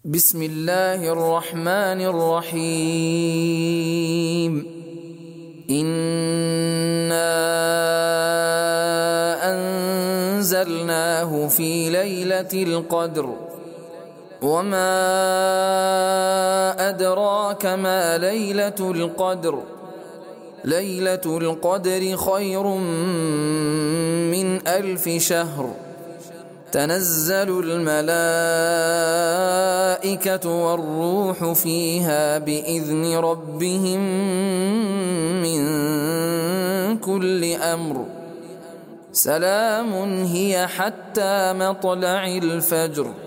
بسم الله الرحمن الرحيم. إنا أنزلناه في ليلة القدر وما أدراك ما ليلة القدر. ليلة القدر خير من 1000 شهر. تنزل الملائكة والروح فيها بإذن ربهم من كل أمر. سلام هي حتى مطلع الفجر.